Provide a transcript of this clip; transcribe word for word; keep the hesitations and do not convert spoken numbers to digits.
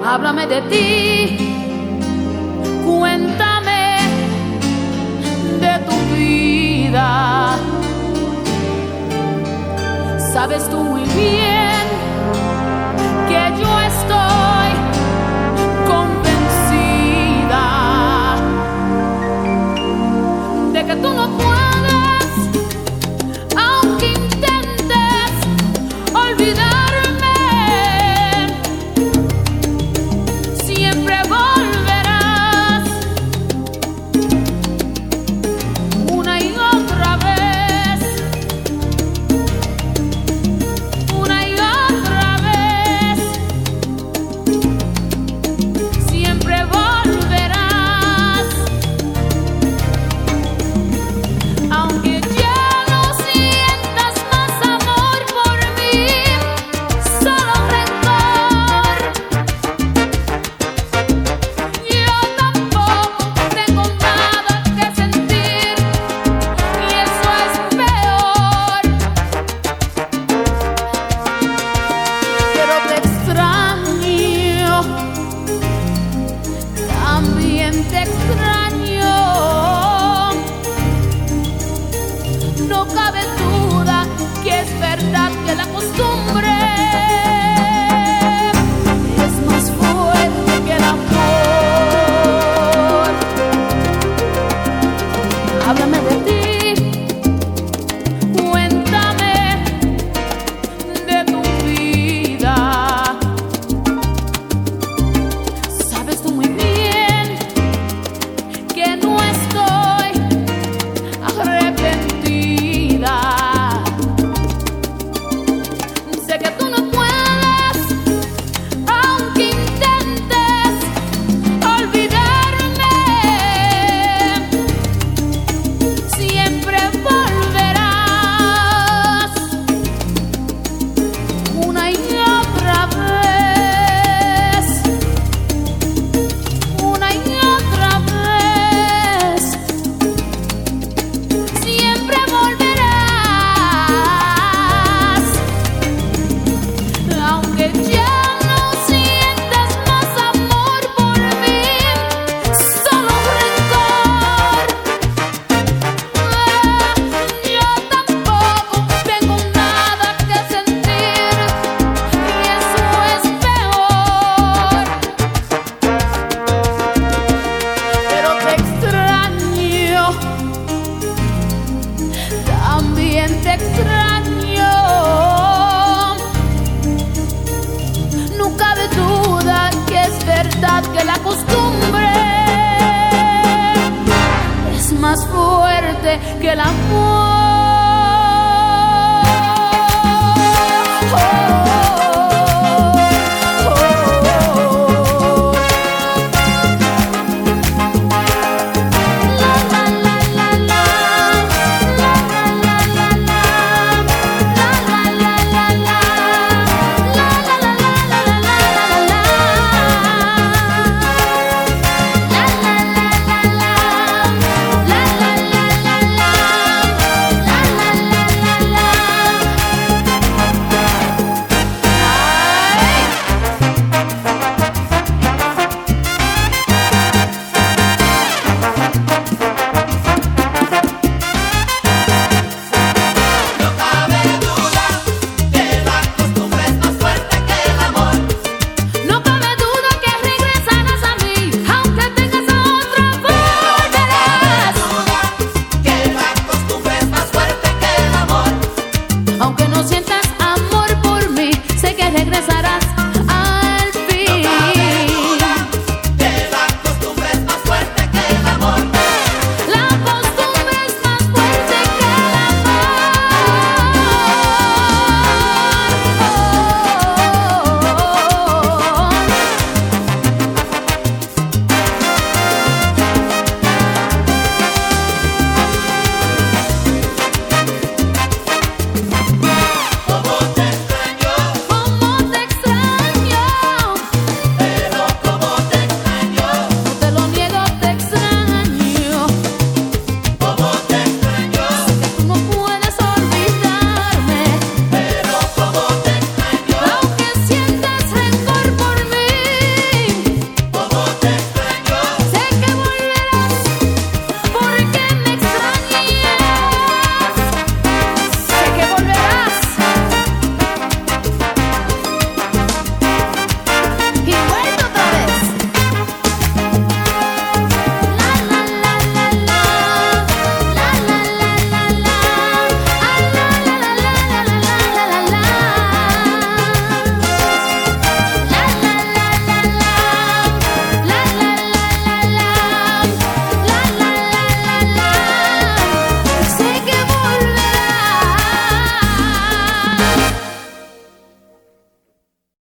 Háblame de ti, cuéntame de tu vida. Sabes tú muy bien que yo estoy convencida de que tú no puedes, aunque intentes olvidarme. Siempre volverás una y otra vez, una y otra vez. Siempre volverás, aunque ya no sientas más amor por mí, solo rencor. Yo tampoco tengo nada que sentir y eso es peor. Pero te extraño, también te extraño. No cabe duda que es verdad que la costumbre es más fuerte que el amor. Háblame de ti, cuéntame de tu vida. Sabes tú muy bien que no estoy arrepentida. Sé que tú no puedes, aunque intentes olvidarme. Siempre volverás una y otra vez, una y otra vez. Siempre volverás, aunque ya no sientas más amor por mí, solo rencor. Yo tampoco tengo nada que sentir y eso es peor. Pero te extraño, también te extraño. No cabe duda que es verdad que la costumbre es más fuerte que el amor.